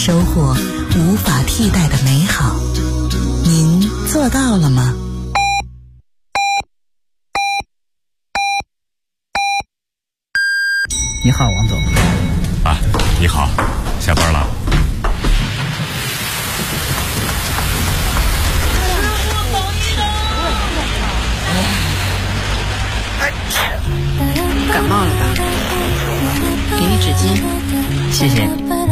收获无法替代的美好。您做到了吗？ 你好，王总。 啊，你好，下班了。 感冒了吧？给你纸巾。 谢谢。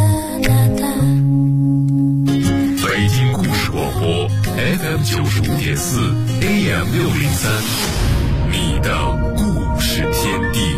北京故事广播 FM95.4 AM603，你的故事天地。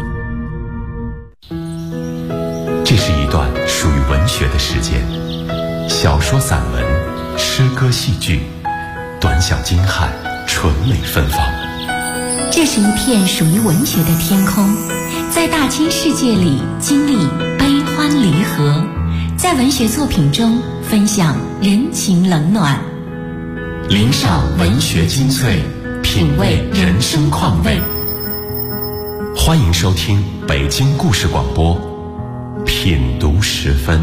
这是一段属于文学的时间，小说、散文、诗歌、戏剧，短小精悍，纯美芬芳。 这是一片属于文学的天空，在大千世界里经历悲欢离合，在文学作品中分享人情冷暖， 领赏文学精粹，品味人生况味。欢迎收听北京故事广播品读时分。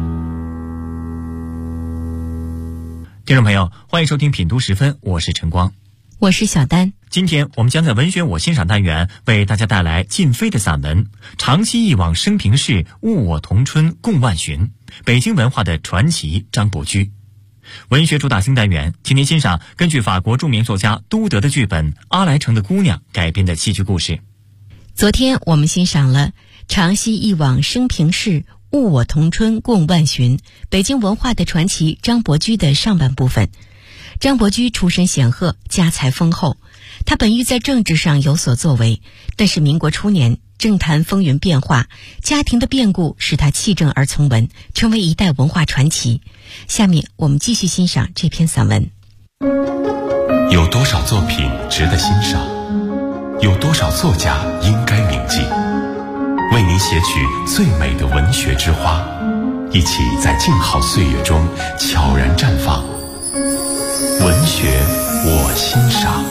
听众朋友，欢迎收听品读时分，我是晨光， 我是小丹。 今天我们将在文学我欣赏单元为大家带来靳飞的散文《长期一往生平事，物我同春共万寻》，北京文化的传奇张伯驹。文学主打新单元，请您欣赏根据法国著名作家都德的剧本《阿莱城的姑娘》改编的戏剧故事。 昨天我们欣赏了长期一往生平事，物我同春共万寻，北京文化的传奇张伯驹的上半部分。张伯驹出身显赫，家财丰厚，他本欲在政治上有所作为，但是民国初年政坛风云变化，家庭的变故使他弃政而从文，成为一代文化传奇。下面我们继续欣赏这篇散文。 有多少作品值得欣赏？有多少作家应该铭记？为您写取最美的文学之花，一起在静好岁月中悄然绽放。文学我欣赏。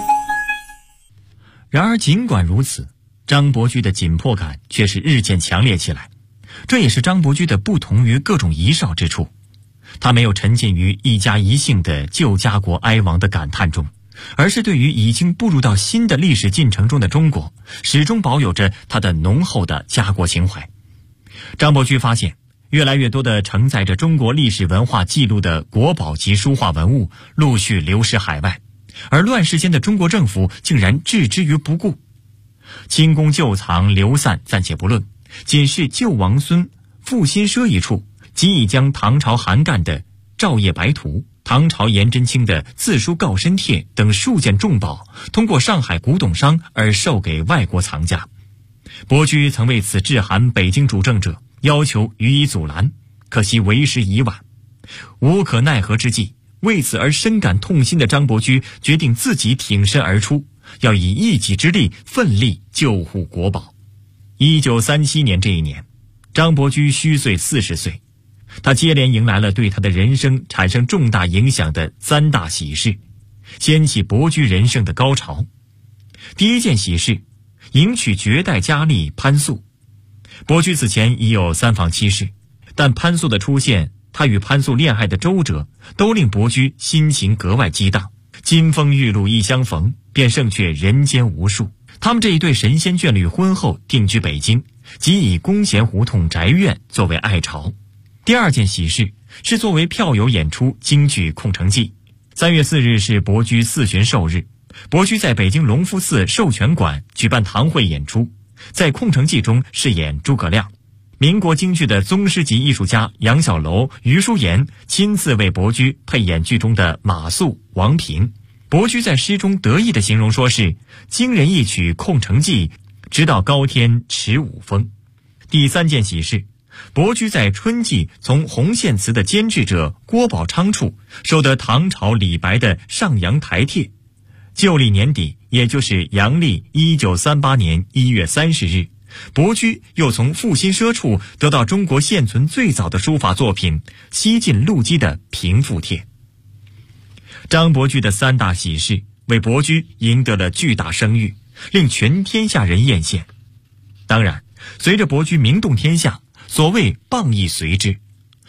然而尽管如此，张伯驹的紧迫感却是日渐强烈起来。这也是张伯驹的不同于各种遗少之处。他没有沉浸于一家一姓的旧家国哀亡的感叹中，而是对于已经步入到新的历史进程中的中国，始终保有着他的浓厚的家国情怀。张伯驹发现，越来越多的承载着中国历史文化记录的国宝级书画文物陆续流失海外，而乱世间的中国政府竟然置之于不顾。清宫旧藏流散暂且不论，仅是旧王孙傅新奢一处，即已将唐朝韩干的《照夜白图》、唐朝颜真卿的《自书告身帖》等数件重宝，通过上海古董商而售给外国藏家。伯驹曾为此致函北京主政者，要求予以阻拦，可惜为时已晚。无可奈何之际，为此而深感痛心的张伯驹决定自己挺身而出，要以一己之力奋力救护国宝。1937年这一年，张伯驹虚岁40岁，他接连迎来了对他的人生产生重大影响的三大喜事，掀起伯驹人生的高潮。第一件喜事，迎娶绝代佳丽潘素。伯驹此前已有3房7室，但潘素的出现，他与潘素恋爱的周折，都令伯驹心情格外激荡。金风玉露一相逢，便胜却人间无数。他们这一对神仙眷侣婚后定居北京，即以弓弦胡同宅院作为爱巢。第二件喜事是作为票友演出京剧《空城计》。3月4日是伯驹4旬寿日，伯驹在北京隆福寺授权馆举办堂会演出，在《空城计》中饰演诸葛亮。民国京剧的宗师级艺术家杨小楼、余淑妍亲自为伯驹配演剧中的马谡、王平。伯驹在诗中得意地形容说是惊人一曲《空城计》，直到高天持五峰。第三件喜事，伯驹在春季从红线词的监制者郭宝昌处收得唐朝李白的上阳台帖。旧历年底，也就是阳历1938年1月30日，伯驹又从傅新奢处得到中国现存最早的书法作品西晋陆机的平复帖。张伯驹的3大喜事为伯驹赢得了巨大声誉，令全天下人艳羡。当然，随着伯驹名动天下，所谓谤亦随之。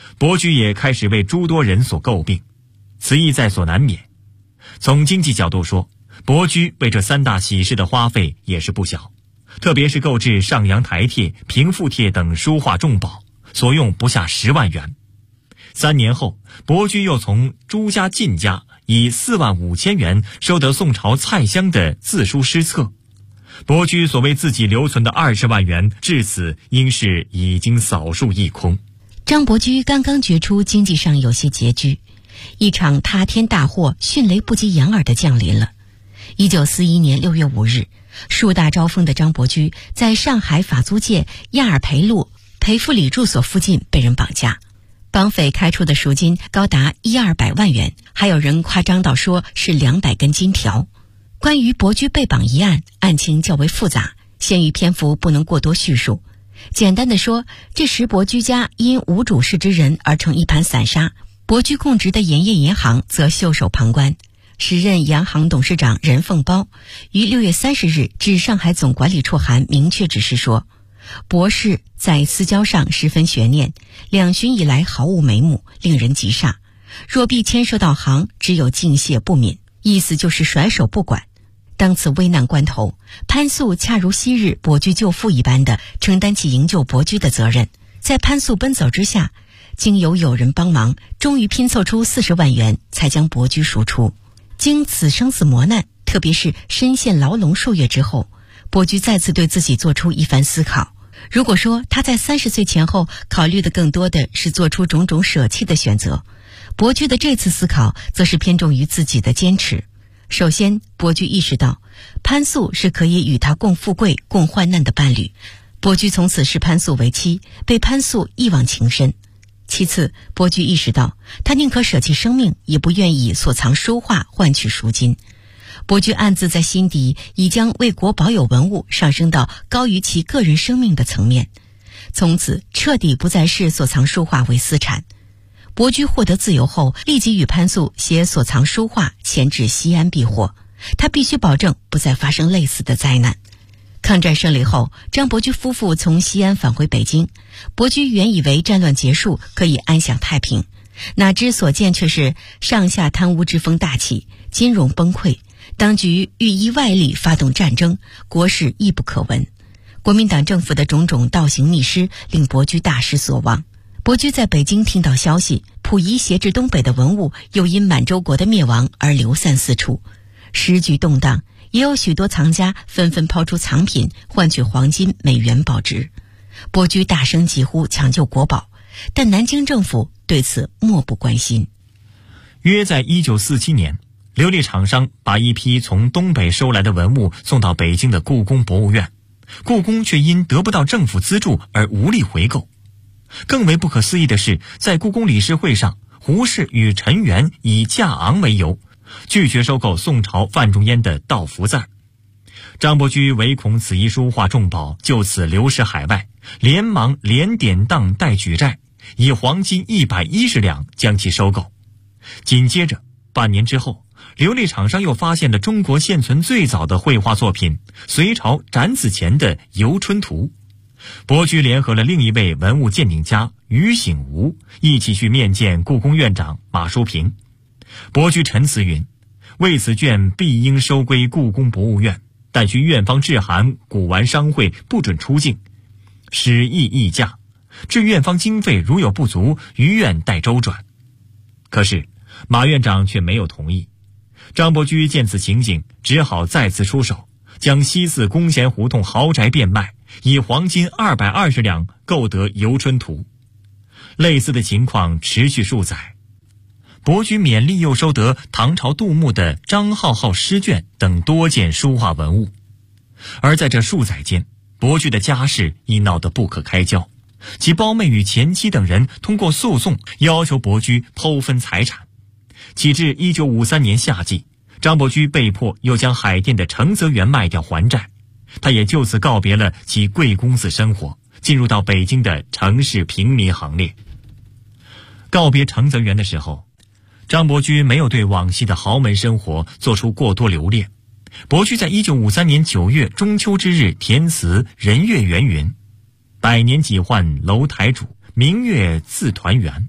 伯驹也开始为诸多人所诟病，此意在所难免。从经济角度说，伯驹为这3大喜事的花费也是不小，特别是购置上阳台帖、平复帖等书画重宝，所用不下10万元。3年后，伯驹又从朱家靳家以4万5千元收得宋朝蔡襄的字书诗册。伯驹所谓自己留存的20万元，至此应是已经扫数一空。 张伯驹刚刚觉出经济上有些拮据，一场塌天大祸迅雷不及掩耳地降临了。1941年6月5日，树大招风的张伯驹在上海法租界亚尔培路裴复礼住所附近被人绑架，绑匪开出的赎金高达100-200万元，还有人夸张到说是200根金条。关于伯驹被绑一案，案情较为复杂，限于篇幅不能过多叙述。简单的说，这时伯驹家因无主事之人而成一盘散沙，伯驹供职的盐业银行则袖手旁观。时任洋行董事长任凤苞于6月30日致上海总管理处函，明确指示说，伯氏在私交上十分悬念，2旬以来毫无眉目，令人急煞，若必牵涉到行，只有敬谢不敏，意思就是甩手不管。当此危难关头，潘素恰如昔日伯驹救父一般的承担起营救伯驹的责任。在潘素奔走之下，经由友人帮忙，终于拼凑出40万元，才将伯驹赎出。经此生死磨难，特别是深陷牢笼数月之后，伯驹再次对自己做出一番思考。如果说他在30岁前后考虑的更多的是做出种种舍弃的选择，伯驹的这次思考则是偏重于自己的坚持。首先，伯驹意识到潘素是可以与他共富贵共患难的伴侣，伯驹从此视潘素为妻，被潘素一往情深。其次，伯驹意识到他宁可舍弃生命，也不愿以所藏书画换取赎金。伯驹暗自在心底已将为国保有文物上升到高于其个人生命的层面，从此彻底不再视所藏书画为私产。伯驹获得自由后，立即与潘素携所藏书画前至西安避祸，他必须保证不再发生类似的灾难。抗战胜利后，张伯驹夫妇从西安返回北京，伯驹原以为战乱结束，可以安享太平，哪知所见却是上下贪污之风大起，金融崩溃，当局欲依外力发动战争，国事亦不可闻。国民党政府的种种倒行逆施，令伯驹大失所望。伯驹在北京听到消息，溥仪挟制东北的文物又因满洲国的灭亡而流散四处，时局动荡，也有许多藏家纷纷抛出藏品换取黄金、美元保值。伯驹大声疾呼抢救国宝，但南京政府对此漠不关心。 约在1947年，琉璃厂商把一批从东北收来的文物送到北京的故宫博物院，故宫却因得不到政府资助而无力回购。更为不可思议的是，在故宫理事会上，胡适与陈元以价昂为由，拒绝收购宋朝范仲淹的道符字。张伯驹唯恐此一书画重宝就此流失海外，连忙连典当带举债，以黄金110两将其收购。紧接着半年之后，琉璃厂商又发现了中国现存最早的绘画作品隋朝展子虔的《游春图》。伯驹联合了另一位文物鉴定家于醒吾，一起去面见故宫院长马淑平。伯驹陈词云：为此卷必应收归故宫博物院，但需院方致函古玩商会不准出境，使议议价，至院方经费如有不足，于院待周转。可是马院长却没有同意。张伯驹见此情景，只好再次出手，将西四弓弦胡同豪宅变卖，以黄金220两购得《游春图》。类似的情况持续数载，伯驹勉力又收得唐朝杜牧的张浩浩诗卷等多件书画文物。而在这数载间，伯驹的家事已闹得不可开交，其胞妹与前妻等人通过诉讼要求伯驹剖分财产。起至1953年夏季，张伯驹被迫又将海淀的承泽园卖掉还债，他也就此告别了其贵公子生活，进入到北京的城市平民行列。告别承泽园的时候，张伯驹没有对往昔的豪门生活做出过多留恋。伯驹在1953年9月中秋之日填词人月圆云：百年几换楼台主，明月自团圆，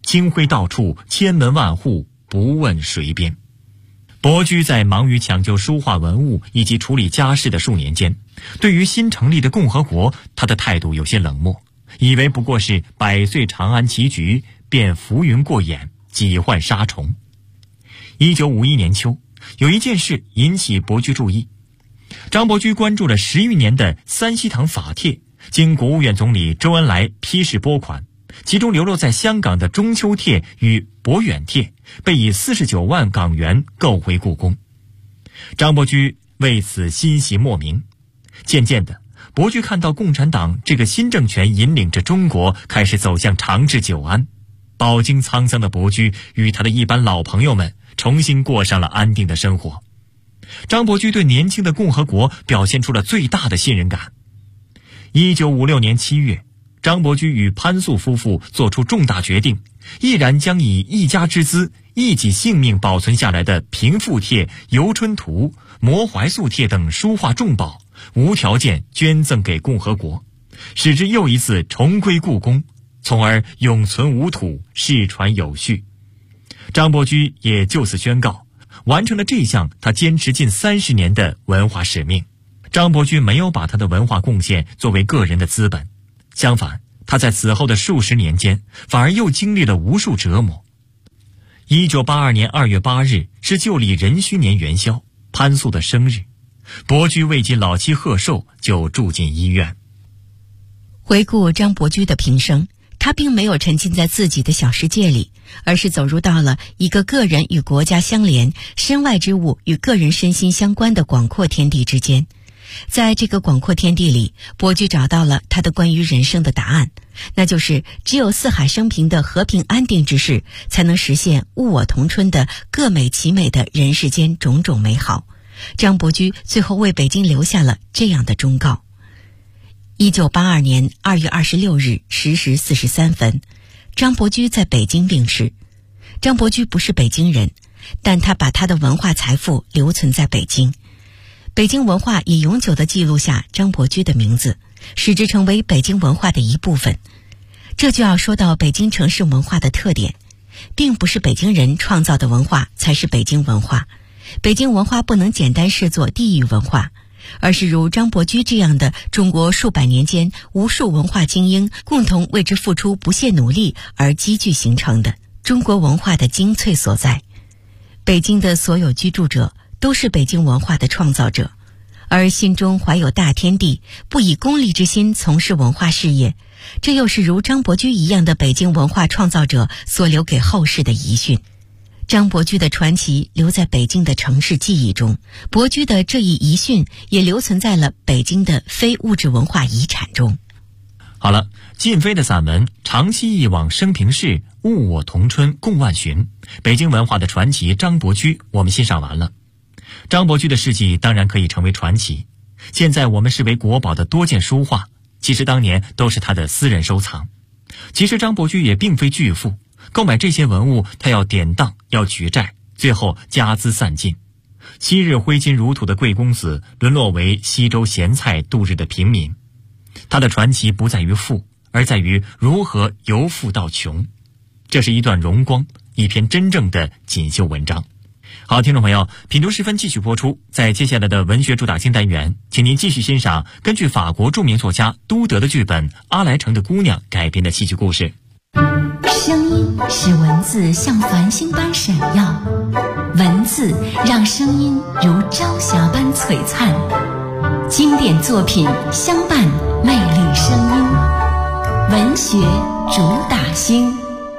清辉到处，千门万户，不问谁边。伯驹在忙于抢救书画文物以及处理家事的数年间，对于新成立的共和国，他的态度有些冷漠，以为不过是百岁长安棋局，便浮云过眼，几换沙虫。1951年秋，有一件事引起伯驹注意。张伯驹关注了10余年的三希堂法帖，经国务院总理周恩来批示拨款，其中流落在香港的中秋帖与博远帖被以49万港元购回故宫。张伯驹为此欣喜莫名。渐渐的，伯驹看到共产党这个新政权引领着中国开始走向长治久安。饱经沧桑的伯驹与他的一班老朋友们重新过上了安定的生活。张伯驹对年轻的共和国表现出了最大的信任感。1956年7月，张伯驹与潘素夫妇做出重大决定，毅然将以一家之资一己性命保存下来的平复帖、游春图、摩怀素帖等书画重宝，无条件捐赠给共和国，使之又一次重归故宫，从而永存无土，世传有序。张伯驹也就此宣告，完成了这项他坚持近30年的文化使命。张伯驹没有把他的文化贡献作为个人的资本，相反，他在此后的数十年间反而又经历了无数折磨。1982年2月8日是旧历壬戌年元宵，潘素的生日。伯驹为其老妻贺寿，就住进医院。 回顾张伯驹的平生，他并没有沉浸在自己的小世界里，而是走入到了一个个人与国家相连、身外之物与个人身心相关的广阔天地之间。在这个广阔天地里，伯驹找到了他的关于人生的答案，那就是只有四海升平的和平安定之势，才能实现物我同春的各美其美的人世间种种美好。张伯驹最后为北京留下了这样的忠告。1982年2月26日10时43分，张伯驹在北京病逝。张伯驹不是北京人，但他把他的文化财富留存在北京。北京文化也永久地记录下张伯驹的名字，使之成为北京文化的一部分。这就要说到北京城市文化的特点，并不是北京人创造的文化才是北京文化。北京文化不能简单视作地域文化，而是如张伯驹这样的中国数百年间无数文化精英共同为之付出不懈努力而积聚形成的中国文化的精粹所在。北京的所有居住者都是北京文化的创造者，而心中怀有大天地，不以功利之心从事文化事业，这又是如张伯驹一样的北京文化创造者所留给后世的遗训。张伯驹的传奇留在北京的城市记忆中，伯驹的这一遗训也留存在了北京的非物质文化遗产中。 好了，靳飞的散文《长期忆往生平事，物我同春共万寻》，北京文化的传奇张伯驹我们欣赏完了。张伯驹的事迹当然可以成为传奇，现在我们视为国宝的多件书画，其实当年都是他的私人收藏。其实张伯驹也并非巨富，购买这些文物他要典当，要举债，最后家资散尽。昔日挥金如土的贵公子沦落为西周咸菜度日的平民。他的传奇不在于富，而在于如何由富到穷。这是一段荣光，一篇真正的锦绣文章。好，听众朋友，品读时分继续播出。在接下来的文学主打新单元，请您继续欣赏根据法国著名作家都德的剧本《阿莱城的姑娘》改编的戏剧故事。 声音使文字像繁星般闪耀，文字让声音如朝霞般璀璨。经典作品相伴，魅力声音，文学主打星。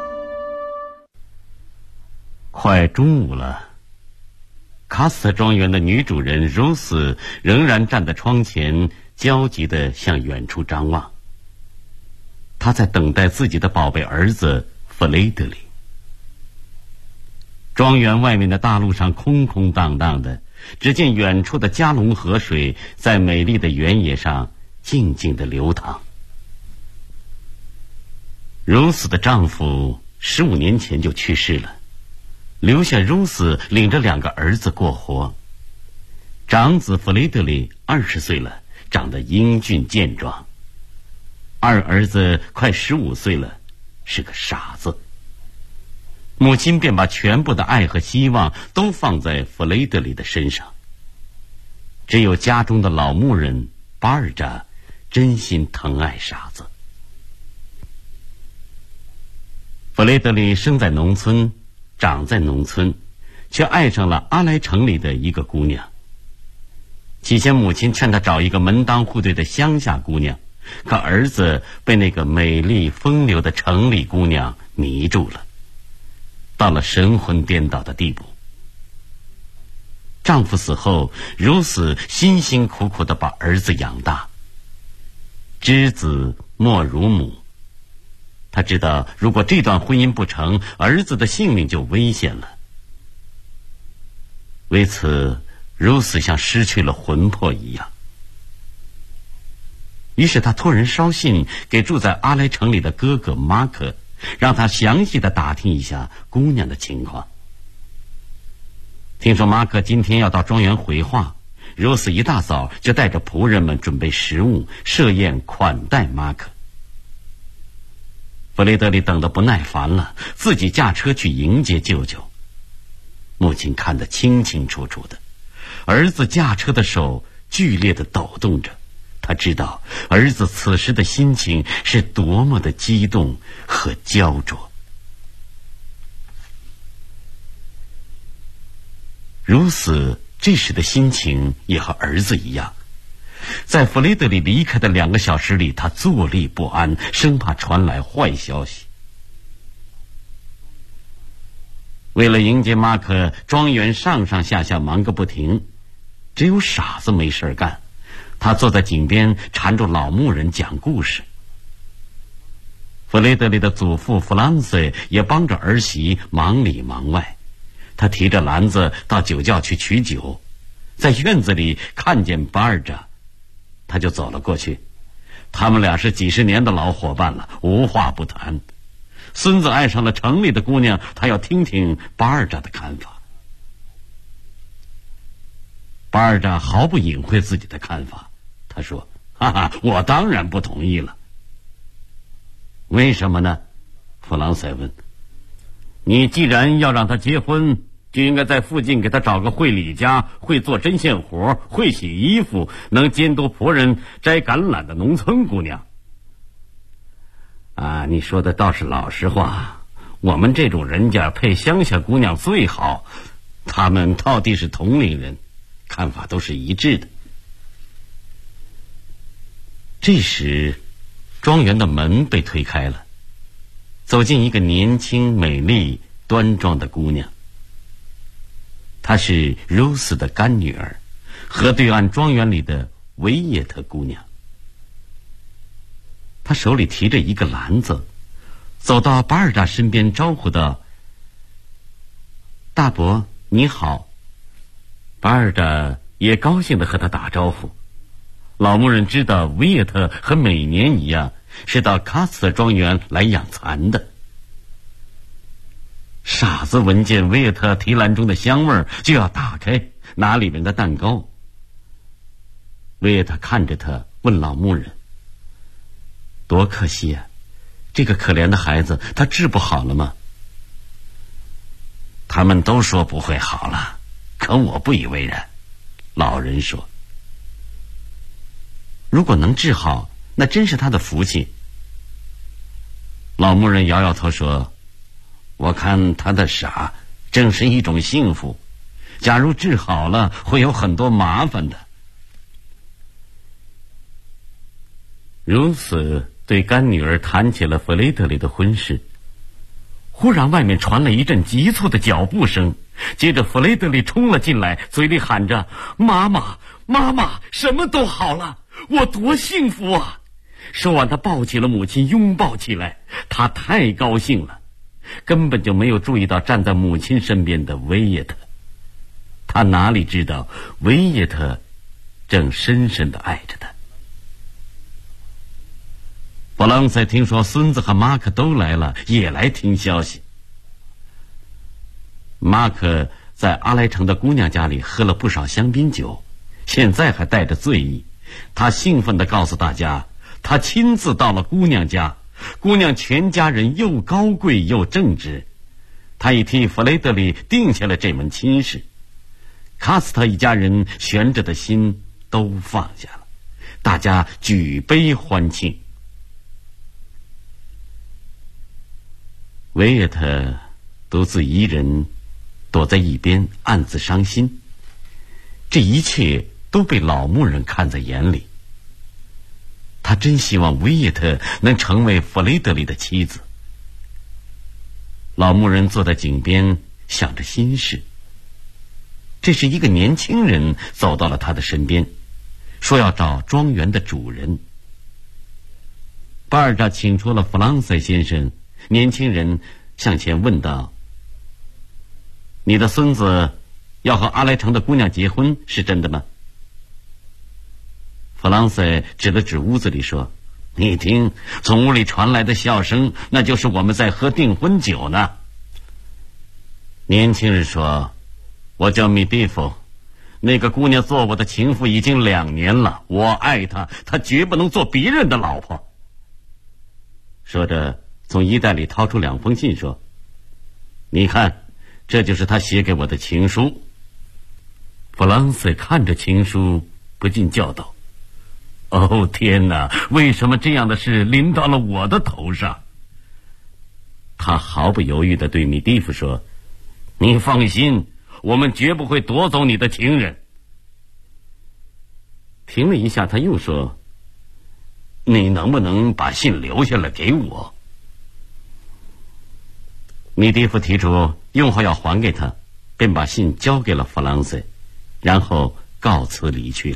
快中午了，卡斯特庄园的女主人 Rose 仍然站在窗前，焦急地向远处张望。她在等待自己的宝贝儿子弗雷德里。庄园外面的大路上空空荡荡的，只见远处的加龙河水在美丽的原野上静静地流淌。Rose 的丈夫15年前就去世了，留下 Rose 领着2个儿子过活。长子弗雷德里20岁了，长得英俊健壮；二儿子快15岁了，是个傻子。 母亲便把全部的爱和希望都放在弗雷德里的身上。只有家中的老牧人巴尔扎真心疼爱傻子。弗雷德里生在农村，长在农村，却爱上了阿莱城里的一个姑娘。起先母亲劝他找一个门当户对的乡下姑娘，可儿子被那个美丽风流的城里姑娘迷住了，到了神魂颠倒的地步。丈夫死后，如此辛辛苦苦地把儿子养大。知子莫如母，他知道如果这段婚姻不成，儿子的性命就危险了。为此，如此像失去了魂魄一样。于是他托人捎信给住在阿莱城里的哥哥马可，让他详细地打听一下姑娘的情况。听说马可今天要到庄园回话，如此一大早就带着仆人们准备食物，设宴款待马可。弗雷德里等得不耐烦了，自己驾车去迎接舅舅。母亲看得清清楚楚的，儿子驾车的手剧烈地抖动着，他知道儿子此时的心情是多么的激动和焦灼。如此这时的心情也和儿子一样，在弗雷德里离开的2个小时里，他坐立不安，生怕传来坏消息。为了迎接马可，庄园上上下下忙个不停，只有傻子没事干，他坐在井边缠住老牧人讲故事。弗雷德里的祖父弗朗塞也帮着儿媳忙里忙外，他提着篮子到酒窖去取酒，在院子里看见巴尔扎，他就走了过去。他们俩是几十年的老伙伴了，无话不谈。孙子爱上了城里的姑娘，他要听听巴尔扎的看法。巴尔扎毫不隐晦自己的看法，他说：哈哈，我当然不同意了。为什么呢？弗朗塞问。你既然要让他结婚，就应该在附近给他找个会理家、会做针线活、会洗衣服、能监督仆人摘橄榄的农村姑娘。啊，你说的倒是老实话，我们这种人家配乡下姑娘最好，他们到底是同龄人，看法都是一致的。这时，庄园的门被推开了，走进一个年轻、美丽、端庄的姑娘。她是如斯的干女儿，河对岸庄园里的维耶特姑娘。她手里提着一个篮子，走到巴尔扎身边招呼道：大伯你好。巴尔扎也高兴地和他打招呼。老牧人知道维耶特和每年一样是到卡斯特庄园来养蚕的。傻子闻见维耶特提篮中的香味儿，就要打开拿里面的蛋糕。维耶特看着他，问老牧人：多可惜啊，这个可怜的孩子，他治不好了吗？他们都说不会好了，可我不以为然。老人说：如果能治好，那真是他的福气。老牧人摇摇头说：我看他的傻正是一种幸福，假如治好了，会有很多麻烦的。如此对干女儿谈起了弗雷德里的婚事。忽然外面传来一阵急促的脚步声，接着弗雷德里冲了进来，嘴里喊着：妈妈妈妈，什么都好了，我多幸福啊！说完他抱起了母亲，拥抱起来，他太高兴了，根本就没有注意到站在母亲身边的维耶特。他哪里知道维耶特正深深地爱着他。弗朗塞听说孙子和马可都来了，也来听消息。马可在阿莱城的姑娘家里喝了不少香槟酒，现在还带着醉意。他兴奋地告诉大家，他亲自到了姑娘家，姑娘全家人又高贵又正直， 他已替弗雷德里定下了这门亲事。卡斯特一家人悬着的心都放下了，大家举杯欢庆。维耶特独自一人躲在一边暗自伤心，这一切都被老牧人看在眼里。他真希望维耶特能成为弗雷德里的妻子。老牧人坐在井边想着心事。这时一个年轻人走到了他的身边，说要找庄园的主人。巴尔扎请出了弗朗塞先生，年轻人向前问道：你的孙子要和阿莱城的姑娘结婚，是真的吗？弗朗塞指了指屋子里说：你听，从屋里传来的笑声，那就是我们在喝订婚酒呢。年轻人说：我叫米蒂夫，那个姑娘做我的情妇已经2年了，我爱她，她绝不能做别人的老婆。说着从衣袋里掏出2封信说：你看，这就是他写给我的情书。弗朗塞看着情书不禁叫道：哦天哪，为什么这样的事临到了我的头上？他毫不犹豫地对米蒂夫说：你放心，我们绝不会夺走你的情人。停了一下，他又说：你能不能把信留下来给我？米蒂夫提出用后要还给他，便把信交给了弗朗塞，然后告辞离去了。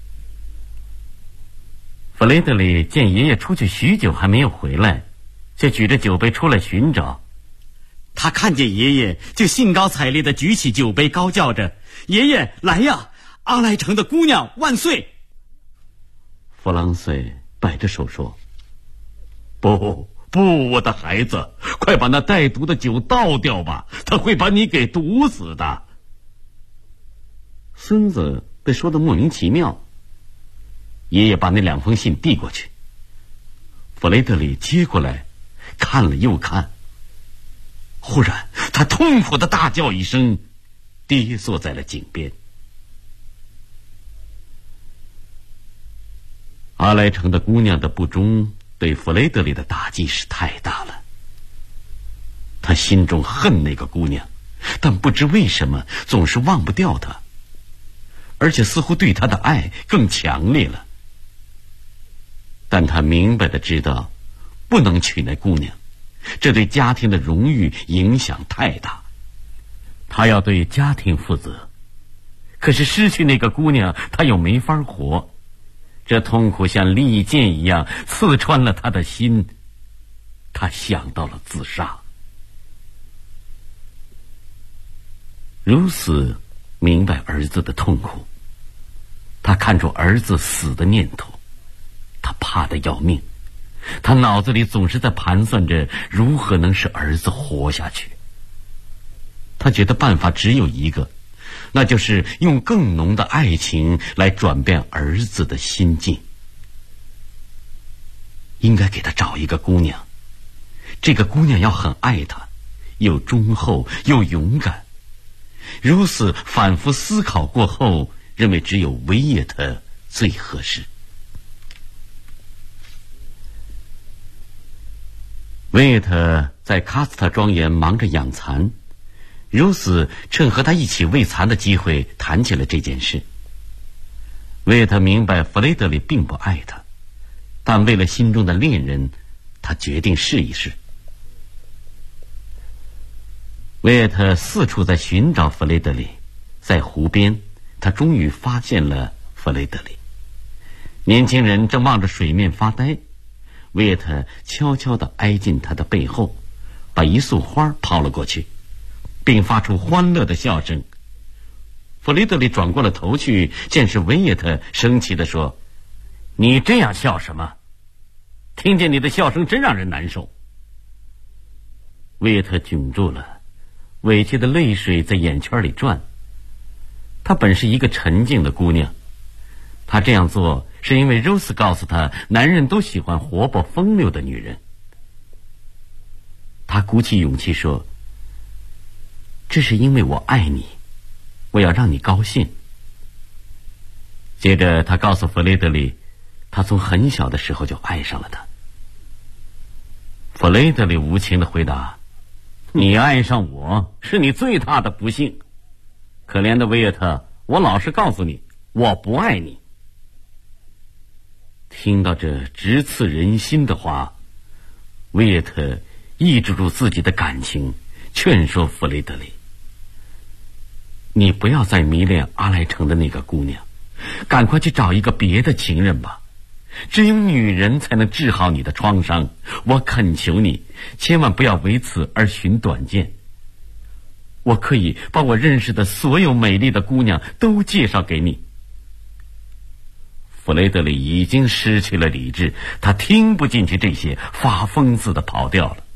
弗雷德里见爷爷出去许久还没有回来，就举着酒杯出来寻找。 他看见爷爷，就兴高采烈地举起酒杯，高叫着：爷爷来呀，阿莱城的姑娘万岁！ 弗朗塞摆着手说：不，我的孩子，快把那带毒的酒倒掉吧，他会把你给毒死的。孙子被说得莫名其妙。爷爷把那2封信递过去，弗雷德里接过来看了又看，忽然他痛苦地大叫一声，跌坐在了井边。阿莱城的姑娘的不忠对弗雷德里的打击是太大了，他心中恨那个姑娘，但不知为什么总是忘不掉她，而且似乎对她的爱更强烈了。但他明白地知道不能娶那姑娘，这对家庭的荣誉影响太大，他要对家庭负责。可是失去那个姑娘，他又没法活，这痛苦像利剑一样刺穿了他的心，他想到了自杀。如此明白儿子的痛苦，他看出儿子死的念头，他怕得要命，他脑子里总是在盘算着如何能使儿子活下去。他觉得办法只有一个，那就是用更浓的爱情来转变儿子的心境。应该给他找一个姑娘，这个姑娘要很爱他，又忠厚又勇敢。如此反复思考过后，认为只有维耶特最合适。维耶特在喀斯特庄园忙着养蚕，如此趁和他一起喂蚕的机会谈起了这件事。维耶特明白弗雷德里并不爱他，但为了心中的恋人，他决定试一试。维耶特四处在寻找弗雷德里，在湖边，他终于发现了弗雷德里。年轻人正望着水面发呆，维耶特悄悄地挨近他的背后，把一束花抛了过去，并发出欢乐的笑声。弗雷德里转过了头去，见是维耶特，生气地说：你这样笑什么？听见你的笑声真让人难受。维耶特窘住了，委屈的泪水在眼圈里转。她本是一个沉静的姑娘，她这样做是因为 Rose 告诉她，男人都喜欢活泼风流的女人。她鼓起勇气说： 这是因为我爱你，我要让你高兴。接着他告诉弗雷德里，他从很小的时候就爱上了他。弗雷德里无情地回答，你爱上我是你最大的不幸。可怜的维耶特，我老实告诉你，我不爱你。听到这直刺人心的话，维耶特抑制住自己的感情，劝说弗雷德里，你不要再迷恋阿莱城的那个姑娘，赶快去找一个别的情人吧。只有女人才能治好你的创伤，我恳求你，千万不要为此而寻短见。我可以把我认识的所有美丽的姑娘都介绍给你。弗雷德里已经失去了理智，他听不进去这些，发疯似的跑掉了。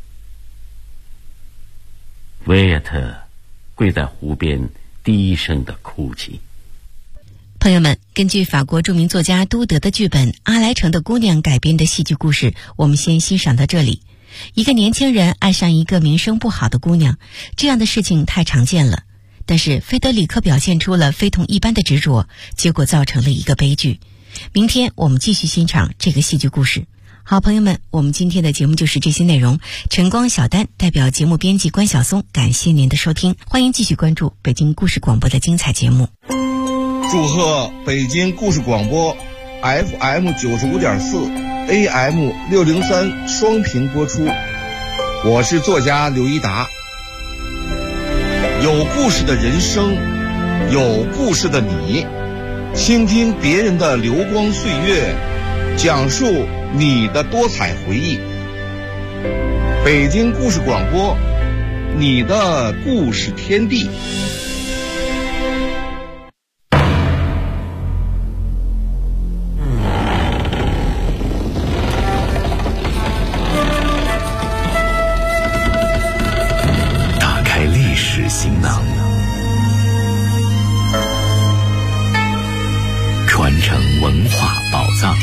维耶特跪在湖边低声的哭泣。 朋友们，根据法国著名作家都德的剧本《阿莱城的姑娘》改编的戏剧故事，我们先欣赏到这里。一个年轻人爱上一个名声不好的姑娘，这样的事情太常见了。但是菲德里克表现出了非同一般的执着，结果造成了一个悲剧。明天我们继续欣赏这个戏剧故事。好，朋友们，我们今天的节目就是这些内容。晨光小丹代表节目编辑关晓松，感谢您的收听，欢迎继续关注北京故事广播的精彩节目。 祝贺北京故事广播 FM 95.4 AM 603双屏播出。我是作家刘一达。有故事的人生，有故事的你，倾听别人的流光岁月，讲述你的多彩回忆。北京故事广播，你的故事天地。 打开历史行囊，传承文化宝藏。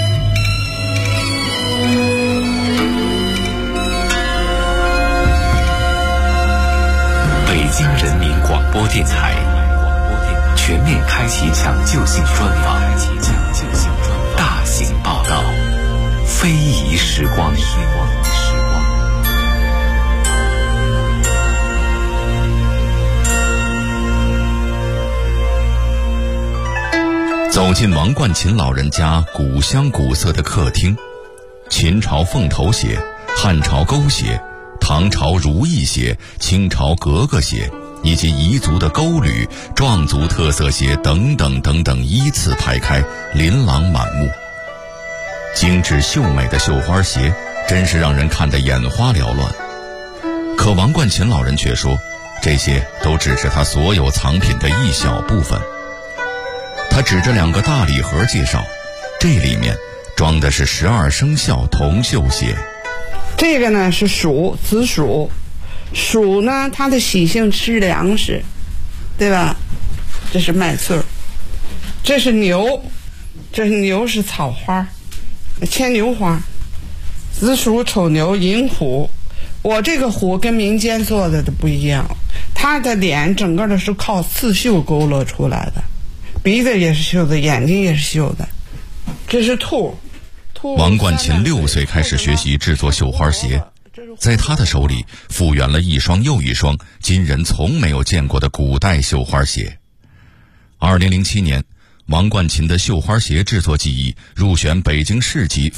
北京人民广播电台全面开启抢救性专访，大型报道，非遗时光。走进王冠琴老人家古香古色的客厅，秦朝凤头鞋，汉朝勾鞋，唐朝如意鞋，清朝格格鞋，以及彝族的勾履、壮族特色鞋等等等等依次排开，琳琅满目。精致秀美的绣花鞋真是让人看得眼花缭乱。可王冠琴老人却说，这些都只是他所有藏品的一小部分。他指着2个大礼盒介绍，这里面装的是12生肖铜绣鞋。 这个呢是鼠，紫薯。鼠呢，它的习性吃粮食，对吧？这是麦穗儿。这是牛，牛是草花，牵牛花。紫薯、丑牛、银虎。我这个虎跟民间做的不一样，它的脸整个的是靠刺绣勾勒出来的。鼻子也是绣的，眼睛也是绣的。这是兔。 王冠琴6岁开始学习制作绣花鞋，在他的手里复原了一双又一双今人从没有见过的古代绣花鞋。2007年，王冠琴的绣花鞋制作技艺入选北京市级